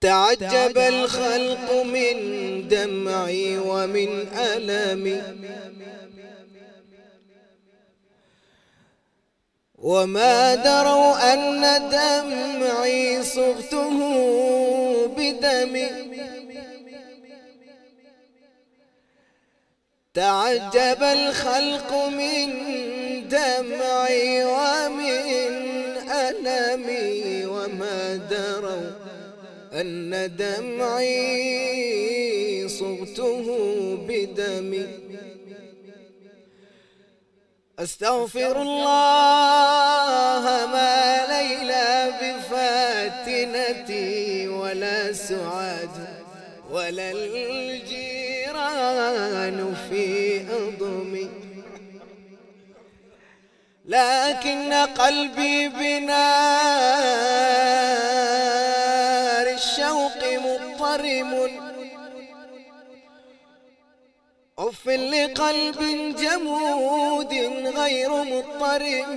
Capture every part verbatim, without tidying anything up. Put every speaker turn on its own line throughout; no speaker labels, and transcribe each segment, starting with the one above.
تعجب الخلق من دمعي ومن ألمي، وما دروا أن دمعي صغته بدمي. تعجب الخلق من دمعي ومن ألمي، وما دروا أن دمعي صغته بدمي. أستغفر الله ما ليلى بفاتنتي، ولا سعاد ولا الجيران في أضمي، لكن قلبي بنار الشوق مضطرم. أف لقلب جمود غير مضطرم،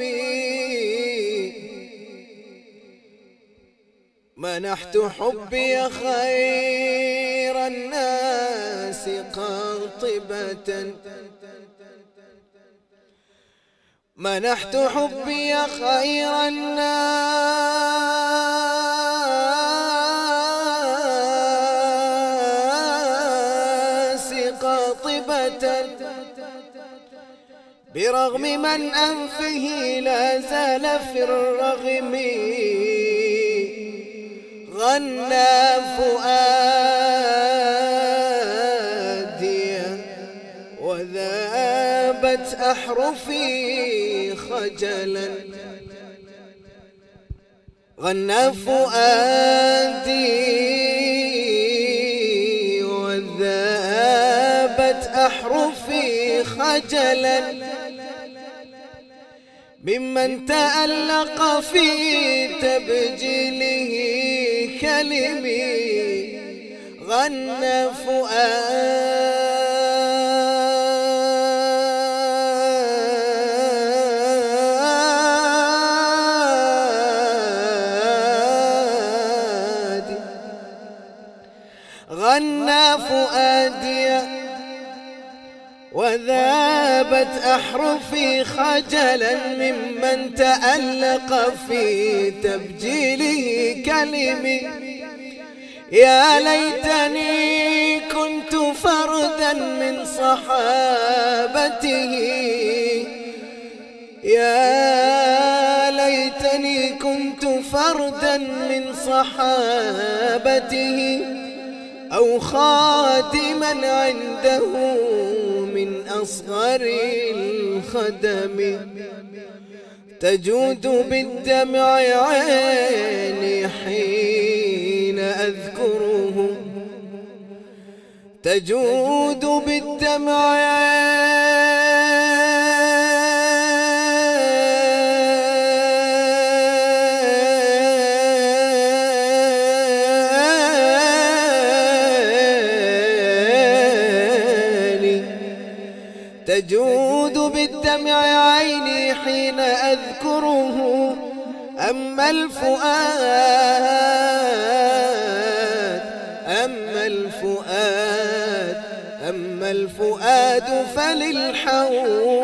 منحت حبي خير الناس قاطبة، منحت حبي خير الناس قاطبة، برغم من أنفه لا زال في الرغم. غنى فؤادي وذابت أحرفي خجلا، غنى فؤادي وذابت أحرفي خجلا، ممن تألق في تبجيله كلمي. غنى فؤادي، غنى فؤادي وذابت أحرفي خجلا، ممن تألق في تبجيله كلمي. يا ليتني كنت فردا من صحابته، يا ليتني كنت فردا من صحابته، أو خادما عنده من أصغر الخدم. تجود بالدمع عيني حين أذكره، تجود بالدمع تجود بالدمع عيني حين أذكره. أما الفؤاد أما الفؤاد أما الفؤاد فللحول